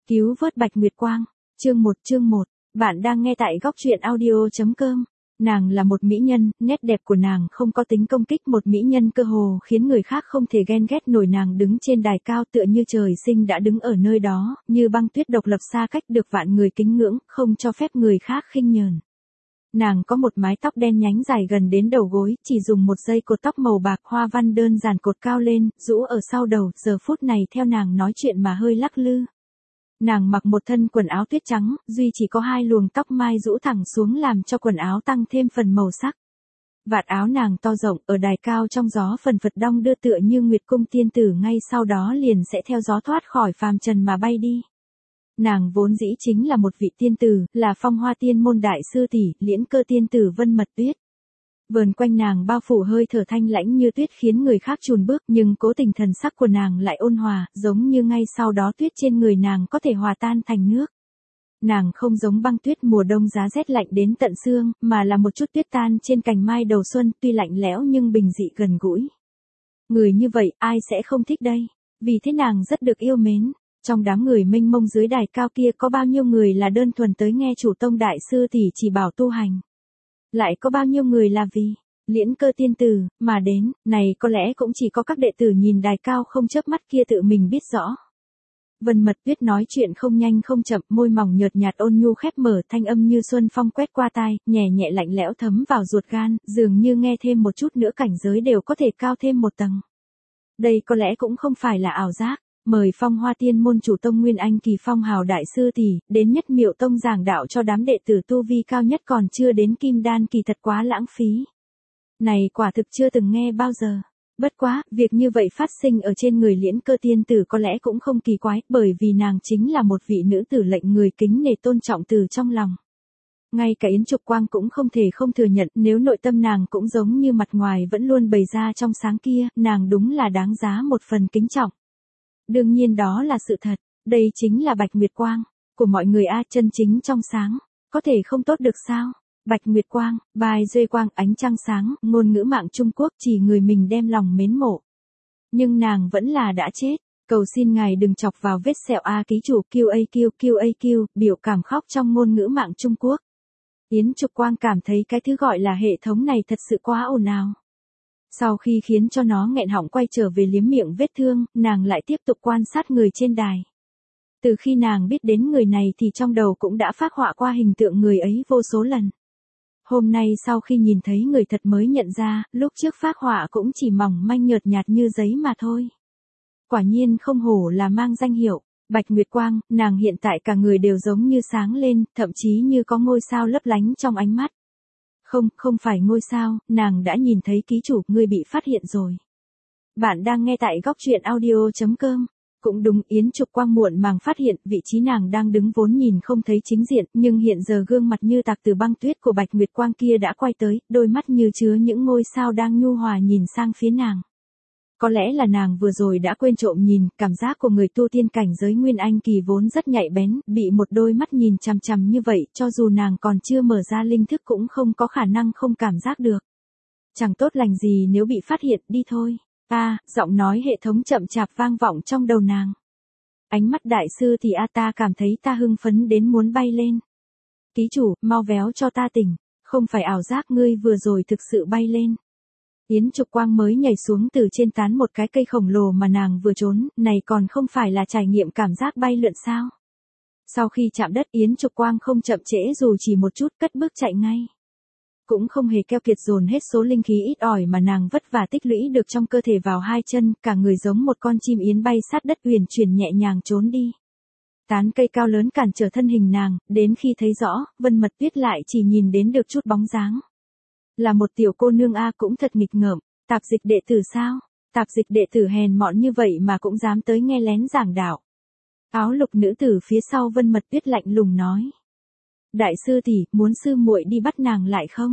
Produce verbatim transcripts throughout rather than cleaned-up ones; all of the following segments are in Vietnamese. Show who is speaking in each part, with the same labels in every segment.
Speaker 1: Cứu vớt Bạch Nguyệt Quang, chương một chương một, bạn đang nghe tại góc truyện audio.com. Nàng là một mỹ nhân, nét đẹp của nàng không có tính công kích, một mỹ nhân cơ hồ khiến người khác không thể ghen ghét nổi. Nàng đứng trên đài cao tựa như trời sinh đã đứng ở nơi đó, như băng tuyết độc lập xa cách được vạn người kính ngưỡng, không cho phép người khác khinh nhờn. Nàng có một mái tóc đen nhánh dài gần đến đầu gối, chỉ dùng một dây cột tóc màu bạc hoa văn đơn giản cột cao lên, rũ ở sau đầu, giờ phút này theo nàng nói chuyện mà hơi lắc lư. Nàng mặc một thân quần áo tuyết trắng, duy chỉ có hai luồng tóc mai rũ thẳng xuống làm cho quần áo tăng thêm phần màu sắc. Vạt áo nàng to rộng, ở đài cao trong gió phần phật đong đưa tựa như nguyệt cung tiên tử, ngay sau đó liền sẽ theo gió thoát khỏi phàm trần mà bay đi. Nàng vốn dĩ chính là một vị tiên tử, là Phong Hoa Tiên môn đại sư tỷ, Liễn Cơ tiên tử Vân Mật Tuyết. Vờn quanh nàng bao phủ hơi thở thanh lãnh như tuyết khiến người khác chùn bước, nhưng cố tình thần sắc của nàng lại ôn hòa, giống như ngay sau đó tuyết trên người nàng có thể hòa tan thành nước. Nàng không giống băng tuyết mùa đông giá rét lạnh đến tận xương, mà là một chút tuyết tan trên cành mai đầu xuân, tuy lạnh lẽo nhưng bình dị gần gũi. Người như vậy ai sẽ không thích đây? Vì thế nàng rất được yêu mến. Trong đám người mênh mông dưới đài cao kia có bao nhiêu người là đơn thuần tới nghe chủ tông đại sư tỷ chỉ bảo tu hành. Lại có bao nhiêu người là vì Liễn Cơ tiên tử mà đến, này có lẽ cũng chỉ có các đệ tử nhìn đài cao không chớp mắt kia tự mình biết rõ. Vân Mật Tuyết nói chuyện không nhanh không chậm, môi mỏng nhợt nhạt ôn nhu khép mở, thanh âm như xuân phong quét qua tai, nhẹ nhẹ lạnh lẽo thấm vào ruột gan, dường như nghe thêm một chút nữa cảnh giới đều có thể cao thêm một tầng. Đây có lẽ cũng không phải là ảo giác. Mời Phong Hoa Tiên môn chủ tông Nguyên Anh kỳ phong hào đại sư tỷ đến Nhất Miệu tông giảng đạo cho đám đệ tử tu vi cao nhất, còn chưa đến kim đan kỳ thật quá lãng phí. Này quả thực chưa từng nghe bao giờ. Bất quá, việc như vậy phát sinh ở trên người Liễn Cơ tiên tử có lẽ cũng không kỳ quái, bởi vì nàng chính là một vị nữ tử lệnh người kính nể tôn trọng từ trong lòng. Ngay cả Yến Trục Quang cũng không thể không thừa nhận, nếu nội tâm nàng cũng giống như mặt ngoài vẫn luôn bày ra trong sáng kia, nàng đúng là đáng giá một phần kính trọng. Đương nhiên đó là sự thật, đây chính là Bạch Nguyệt Quang của mọi người a, chân chính trong sáng, có thể không tốt được sao? Bạch Nguyệt Quang, bài duy quang, ánh trăng sáng, ngôn ngữ mạng Trung Quốc chỉ người mình đem lòng mến mộ. Nhưng nàng vẫn là đã chết, cầu xin ngài đừng chọc vào vết sẹo a, ký chủ Q A Q Q A Q, biểu cảm khóc trong ngôn ngữ mạng Trung Quốc. Yến Trục Quang cảm thấy cái thứ gọi là hệ thống này thật sự quá ồn ào. Sau khi khiến cho nó nghẹn họng quay trở về liếm miệng vết thương, nàng lại tiếp tục quan sát người trên đài. Từ khi nàng biết đến người này thì trong đầu cũng đã phác họa qua hình tượng người ấy vô số lần. Hôm nay sau khi nhìn thấy người thật mới nhận ra, lúc trước phác họa cũng chỉ mỏng manh nhợt nhạt như giấy mà thôi. Quả nhiên không hổ là mang danh hiệu Bạch Nguyệt Quang, nàng hiện tại cả người đều giống như sáng lên, thậm chí như có ngôi sao lấp lánh trong ánh mắt. Không, không phải ngôi sao, nàng đã nhìn thấy ký chủ, ngươi bị phát hiện rồi. Bạn đang nghe tại góc truyện audio.com. Cũng đúng, Yến Trục Quang muộn màng phát hiện, vị trí nàng đang đứng vốn nhìn không thấy chính diện, nhưng hiện giờ gương mặt như tạc từ băng tuyết của Bạch Nguyệt Quang kia đã quay tới, đôi mắt như chứa những ngôi sao đang nhu hòa nhìn sang phía nàng. Có lẽ là nàng vừa rồi đã quên trộm nhìn, cảm giác của người tu tiên cảnh giới Nguyên Anh kỳ vốn rất nhạy bén, bị một đôi mắt nhìn chằm chằm như vậy, cho dù nàng còn chưa mở ra linh thức cũng không có khả năng không cảm giác được. Chẳng tốt lành gì nếu bị phát hiện, đi thôi. A, à, giọng nói hệ thống chậm chạp vang vọng trong đầu nàng. Ánh mắt đại sư thì a ta cảm thấy ta hưng phấn đến muốn bay lên. Ký chủ, mau véo cho ta tỉnh, không phải ảo giác, ngươi vừa rồi thực sự bay lên. Yến Trục Quang mới nhảy xuống từ trên tán một cái cây khổng lồ mà nàng vừa trốn, này còn không phải là trải nghiệm cảm giác bay lượn sao? Sau khi chạm đất, Yến Trục Quang không chậm trễ dù chỉ một chút, cất bước chạy ngay. Cũng không hề keo kiệt dồn hết số linh khí ít ỏi mà nàng vất vả tích lũy được trong cơ thể vào hai chân, cả người giống một con chim yến bay sát đất uyển chuyển nhẹ nhàng trốn đi. Tán cây cao lớn cản trở thân hình nàng, đến khi thấy rõ, Vân Mật Tuyết lại chỉ nhìn đến được chút bóng dáng. Là một tiểu cô nương a, cũng thật nghịch ngợm, tạp dịch đệ tử sao? Tạp dịch đệ tử hèn mọn như vậy mà cũng dám tới nghe lén giảng đạo. Áo lục nữ tử phía sau Vân Mật Tuyết lạnh lùng nói. Đại sư tỷ, muốn sư muội đi bắt nàng lại không?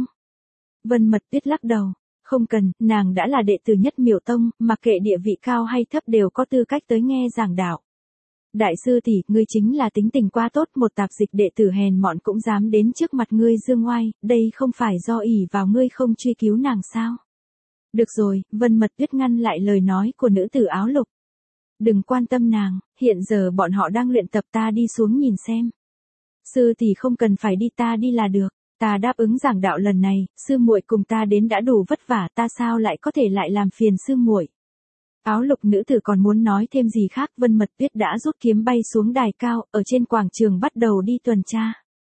Speaker 1: Vân Mật Tuyết lắc đầu, không cần, nàng đã là đệ tử Nhất Miệu tông, mặc kệ địa vị cao hay thấp đều có tư cách tới nghe giảng đạo. Đại sư tỷ, ngươi chính là tính tình quá tốt, một tạp dịch đệ tử hèn mọn cũng dám đến trước mặt ngươi dương oai, đây không phải do ỷ vào ngươi không truy cứu nàng sao? Được rồi, Vân Mật Tuyết ngăn lại lời nói của nữ tử áo lục. Đừng quan tâm nàng, hiện giờ bọn họ đang luyện tập, ta đi xuống nhìn xem. Sư tỷ không cần phải đi, ta đi là được. Ta đáp ứng giảng đạo lần này, sư muội cùng ta đến đã đủ vất vả, ta sao lại có thể lại làm phiền sư muội. Áo lục nữ tử còn muốn nói thêm gì khác, Vân Mật Tuyết đã rút kiếm bay xuống đài cao, ở trên quảng trường bắt đầu đi tuần tra.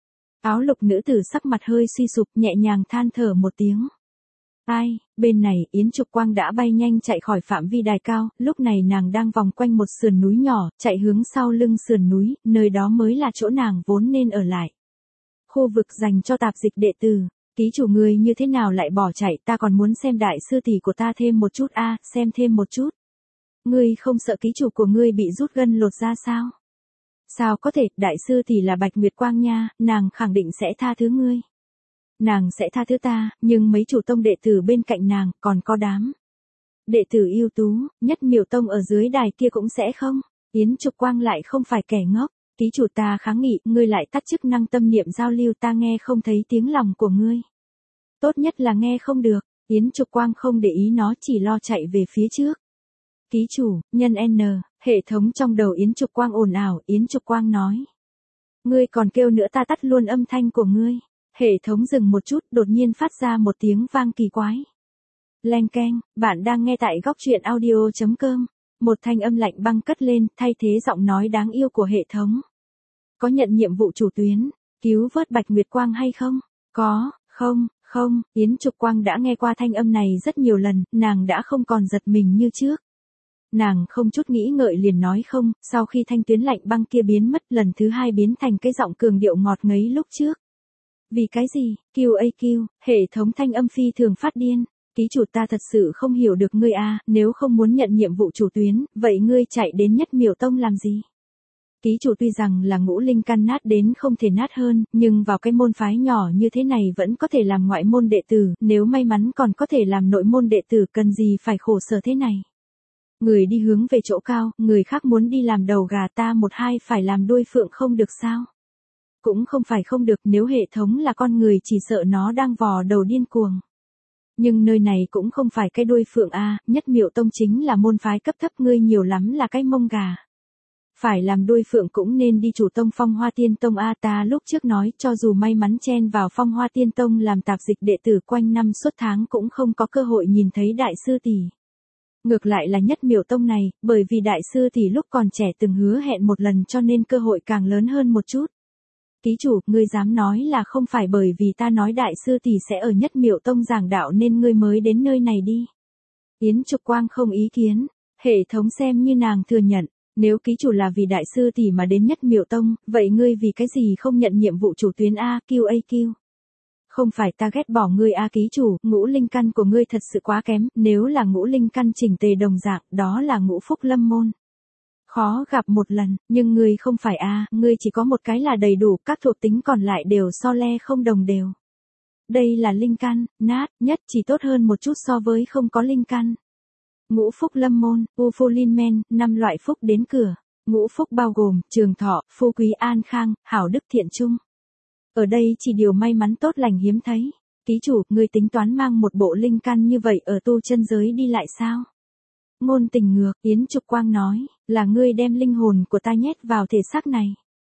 Speaker 1: Áo lục nữ tử sắc mặt hơi suy sụp, nhẹ nhàng than thở một tiếng. Ai, bên này Yến Trục Quang đã bay nhanh chạy khỏi phạm vi đài cao, lúc này nàng đang vòng quanh một sườn núi nhỏ, chạy hướng sau lưng sườn núi, nơi đó mới là chỗ nàng vốn nên ở lại. Khu vực dành cho tạp dịch đệ tử. Ký chủ ngươi như thế nào lại bỏ chạy, ta còn muốn xem đại sư tỷ của ta thêm một chút a, à, xem thêm một chút. Ngươi không sợ ký chủ của ngươi bị rút gân lột ra sao? Sao có thể, đại sư tỷ là Bạch Nguyệt Quang nha, nàng khẳng định sẽ tha thứ ngươi. Nàng sẽ tha thứ ta, nhưng mấy chủ tông đệ tử bên cạnh nàng, còn có đám đệ tử ưu tú, nhất miểu tông ở dưới đài kia cũng sẽ không. Yến Trục Quang lại không phải kẻ ngốc. Ký chủ ta kháng nghị, ngươi lại tắt chức năng tâm niệm giao lưu, ta nghe không thấy tiếng lòng của ngươi. Tốt nhất là nghe không được. Yến Trục Quang không để ý nó, chỉ lo chạy về phía trước. Ký chủ, nhân N, hệ thống trong đầu Yến Trục Quang ồn ào, Yến Trục Quang nói. Ngươi còn kêu nữa, ta tắt luôn âm thanh của ngươi. Hệ thống dừng một chút, đột nhiên phát ra một tiếng vang kỳ quái. Leng keng, bạn đang nghe tại góc truyện audio chấm com. Một thanh âm lạnh băng cất lên, thay thế giọng nói đáng yêu của hệ thống. Có nhận nhiệm vụ chủ tuyến, cứu vớt Bạch Nguyệt Quang hay không? Có, không, không, Yến Trục Quang đã nghe qua thanh âm này rất nhiều lần, nàng đã không còn giật mình như trước. Nàng không chút nghĩ ngợi liền nói không, sau khi thanh tuyến lạnh băng kia biến mất, lần thứ hai biến thành cái giọng cường điệu ngọt ngấy lúc trước. Vì cái gì? quy a quy, hệ thống thanh âm phi thường phát điên. Ký chủ ta thật sự không hiểu được ngươi a, nếu không muốn nhận nhiệm vụ chủ tuyến, vậy ngươi chạy đến Nhất Miểu Tông làm gì? Ký chủ tuy rằng là ngũ linh căn nát đến không thể nát hơn, nhưng vào cái môn phái nhỏ như thế này vẫn có thể làm ngoại môn đệ tử, nếu may mắn còn có thể làm nội môn đệ tử, cần gì phải khổ sở thế này. Người đi hướng về chỗ cao, người khác muốn đi làm đầu gà, ta một hai phải làm đuôi phượng không được sao? Cũng không phải không được, nếu hệ thống là con người chỉ sợ nó đang vò đầu điên cuồng. Nhưng nơi này cũng không phải cái đuôi phượng a, Nhất Miểu Tông chính là môn phái cấp thấp, ngươi nhiều lắm là cái mông gà. Phải làm đuôi phượng cũng nên đi chủ tông Phong Hoa Tiên Tông a, ta lúc trước nói cho dù may mắn chen vào Phong Hoa Tiên Tông làm tạp dịch đệ tử quanh năm suốt tháng cũng không có cơ hội nhìn thấy đại sư tỷ. Ngược lại là Nhất Miểu Tông này, bởi vì đại sư tỷ lúc còn trẻ từng hứa hẹn một lần cho nên cơ hội càng lớn hơn một chút. Ký chủ, ngươi dám nói là không phải bởi vì ta nói đại sư tỷ sẽ ở Nhất Miểu Tông giảng đạo nên ngươi mới đến nơi này đi. Yến Trục Quang không ý kiến, hệ thống xem như nàng thừa nhận, nếu ký chủ là vì đại sư tỷ mà đến Nhất Miểu Tông, vậy ngươi vì cái gì không nhận nhiệm vụ chủ tuyến a, quy a quy. Không phải ta ghét bỏ ngươi a ký chủ, ngũ linh căn của ngươi thật sự quá kém, nếu là ngũ linh căn chỉnh tề đồng dạng, đó là ngũ phúc lâm môn. Khó gặp một lần, nhưng ngươi không phải a, ngươi chỉ có một cái là đầy đủ, các thuộc tính còn lại đều so le không đồng đều. Đây là linh căn, nát, nhất chỉ tốt hơn một chút so với không có linh căn. Ngũ phúc lâm môn, u phu linh men, năm loại phúc đến cửa. Ngũ phúc bao gồm, trường thọ, phú quý an khang, hảo đức thiện trung. Ở đây chỉ điều may mắn tốt lành hiếm thấy. Ký chủ, ngươi tính toán mang một bộ linh căn như vậy ở tu chân giới đi lại sao? Ngôn tình ngược, Yến Trục Quang nói, là ngươi đem linh hồn của ta nhét vào thể xác này.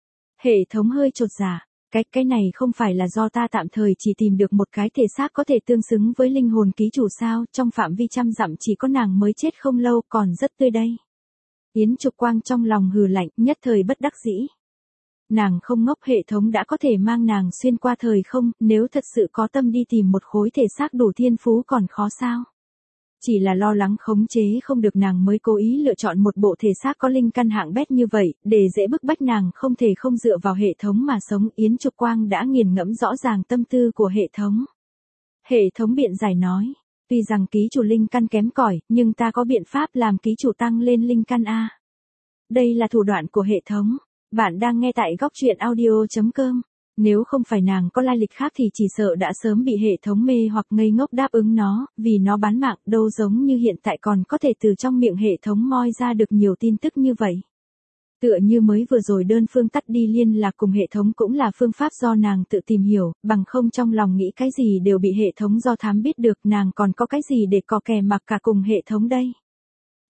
Speaker 1: Hệ thống hơi chột dạ, cái cái này không phải là do ta tạm thời chỉ tìm được một cái thể xác có thể tương xứng với linh hồn ký chủ sao, trong phạm vi trăm dặm chỉ có nàng mới chết không lâu, còn rất tươi đây. Yến Trục Quang trong lòng hừ lạnh, nhất thời bất đắc dĩ. Nàng không ngốc, hệ thống đã có thể mang nàng xuyên qua thời không, nếu thật sự có tâm đi tìm một khối thể xác đủ thiên phú còn khó sao. Chỉ là lo lắng khống chế không được nàng mới cố ý lựa chọn một bộ thể xác có linh căn hạng bét như vậy, để dễ bức bách nàng không thể không dựa vào hệ thống mà sống. Yến Trục Quang đã nghiền ngẫm rõ ràng tâm tư của hệ thống. Hệ thống biện giải nói, tuy rằng ký chủ linh căn kém cỏi, nhưng ta có biện pháp làm ký chủ tăng lên linh căn a. Đây là thủ đoạn của hệ thống. Bạn đang nghe tại góc truyện audio chấm com. Nếu không phải nàng có lai lịch khác thì chỉ sợ đã sớm bị hệ thống mê hoặc ngây ngốc đáp ứng nó, vì nó bán mạng, đâu giống như hiện tại còn có thể từ trong miệng hệ thống moi ra được nhiều tin tức như vậy. Tựa như mới vừa rồi đơn phương tắt đi liên lạc cùng hệ thống cũng là phương pháp do nàng tự tìm hiểu, bằng không trong lòng nghĩ cái gì đều bị hệ thống do thám biết được, nàng còn có cái gì để cò kè mặc cả cùng hệ thống đây.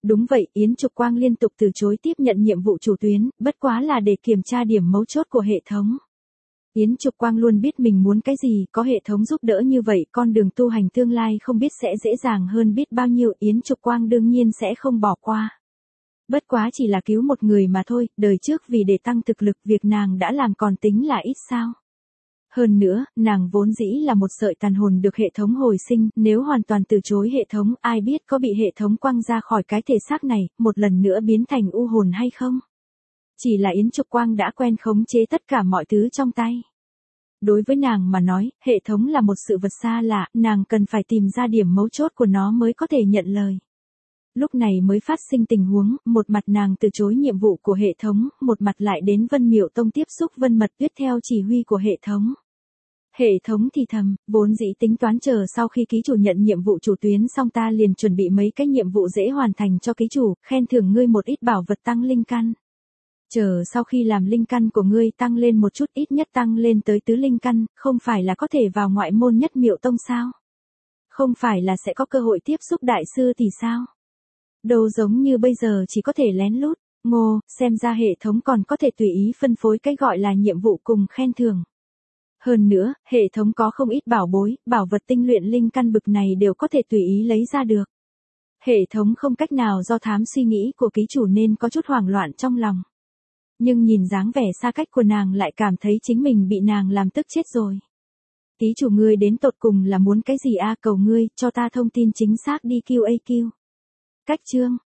Speaker 1: Đúng vậy, Yến Trục Quang liên tục từ chối tiếp nhận nhiệm vụ chủ tuyến, bất quá là để kiểm tra điểm mấu chốt của hệ thống. Yến Trục Quang luôn biết mình muốn cái gì, có hệ thống giúp đỡ như vậy, con đường tu hành tương lai không biết sẽ dễ dàng hơn biết bao nhiêu, Yến Trục Quang đương nhiên sẽ không bỏ qua. Bất quá chỉ là cứu một người mà thôi, đời trước vì để tăng thực lực việc nàng đã làm còn tính là ít sao. Hơn nữa, nàng vốn dĩ là một sợi tàn hồn được hệ thống hồi sinh, nếu hoàn toàn từ chối hệ thống, ai biết có bị hệ thống quăng ra khỏi cái thể xác này, một lần nữa biến thành u hồn hay không? Chỉ là Yến Trục Quang đã quen khống chế tất cả mọi thứ trong tay. Đối với nàng mà nói, hệ thống là một sự vật xa lạ, nàng cần phải tìm ra điểm mấu chốt của nó mới có thể nhận lời. Lúc này mới phát sinh tình huống, một mặt nàng từ chối nhiệm vụ của hệ thống, một mặt lại đến Vân Miệu Tông tiếp xúc Vân Mật Tuyết theo chỉ huy của hệ thống. Hệ thống thì thầm, vốn dĩ tính toán chờ sau khi ký chủ nhận nhiệm vụ chủ tuyến xong ta liền chuẩn bị mấy cái nhiệm vụ dễ hoàn thành cho ký chủ, khen thưởng ngươi một ít bảo vật tăng linh căn. Chờ sau khi làm linh căn của ngươi tăng lên một chút, ít nhất tăng lên tới tứ linh căn, không phải là có thể vào ngoại môn Nhất Miệu Tông sao? Không phải là sẽ có cơ hội tiếp xúc đại sư thì sao? Đâu giống như bây giờ chỉ có thể lén lút, ngô, xem ra hệ thống còn có thể tùy ý phân phối cái gọi là nhiệm vụ cùng khen thưởng. Hơn nữa, hệ thống có không ít bảo bối, bảo vật tinh luyện linh căn bực này đều có thể tùy ý lấy ra được. Hệ thống không cách nào do thám suy nghĩ của ký chủ nên có chút hoảng loạn trong lòng. Nhưng nhìn dáng vẻ xa cách của nàng lại cảm thấy chính mình bị nàng làm tức chết rồi. Ký chủ ngươi đến tột cùng là muốn cái gì a, cầu ngươi, cho ta thông tin chính xác đi Q A Q. Cách chương,